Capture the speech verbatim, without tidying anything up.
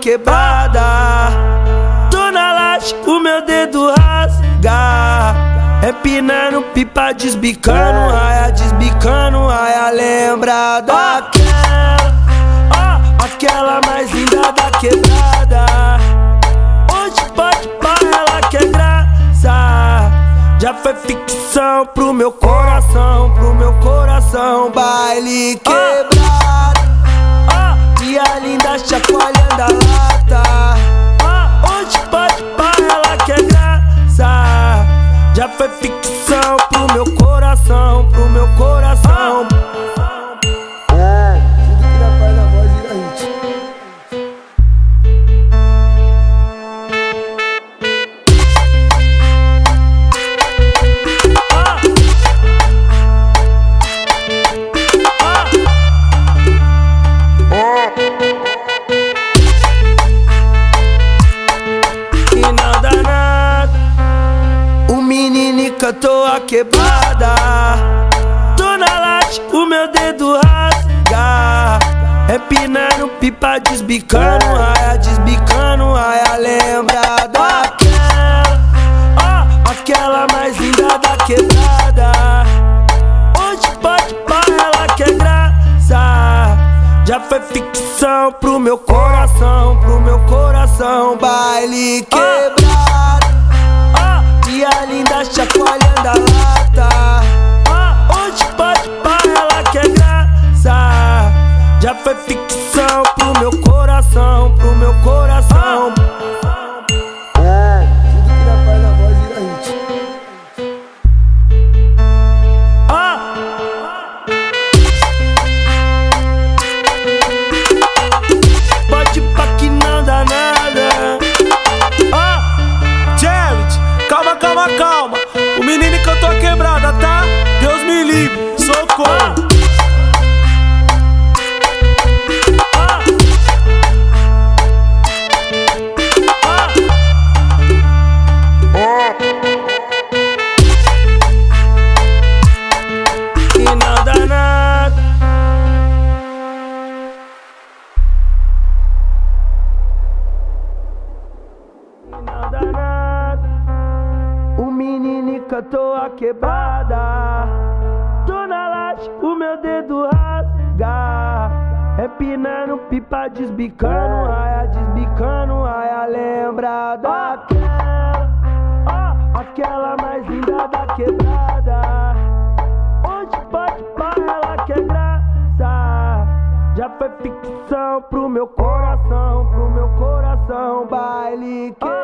quebrada. Tô na laje, o meu dedo rasga. Empinando pipa, desbicando raia, desbicando raia. Lembra daquela, oh, aquela mais linda da quebrada. Hoje pode pá, ela quer graça. Já foi ficção pro meu coração, pro meu coração. Baile quebrado, oh, e a linda chacoalhando a lata. Oh, hoje pode pá, ela quer graça. Já foi ficção pro meu coração, pro meu coração. Tudo que dá paz na voz vira hit. E não dá nada, o menino cantou a quebrada. Tô na laje, o meu dedo rasga. Empinando pipa, desbicando raia, desbicando raia. Lembra daquela, oh, aquela mais linda da quebrada. Hoje pode pá, ela quer graça. Já foi ficção pro meu coração, pro meu coração. Baile quebrado, oh, e a linda chacoalhando a lata. Oh, hoje pode pá, ela quer graça. Já foi ficção pro meu coração, pro meu coração. Tudo que dá paz na voz vira hit. Pode pá que não dá nada. Ah, Jared, calma, calma, calma. O menino cantou a quebrada, tá? Deus me livre, socorro. E não dá nada. E não dá nada. O menino cantou a quebrada. Tô na laje, o meu dedo rasga. Empinando pipa, desbicando raia, desbicando raia. Lembra daquela, oh, aquela mais linda da quebrada. Hoje pode pá, ela quer graça. Já foi ficção pro meu coração, pro meu coração. Baile quebrado.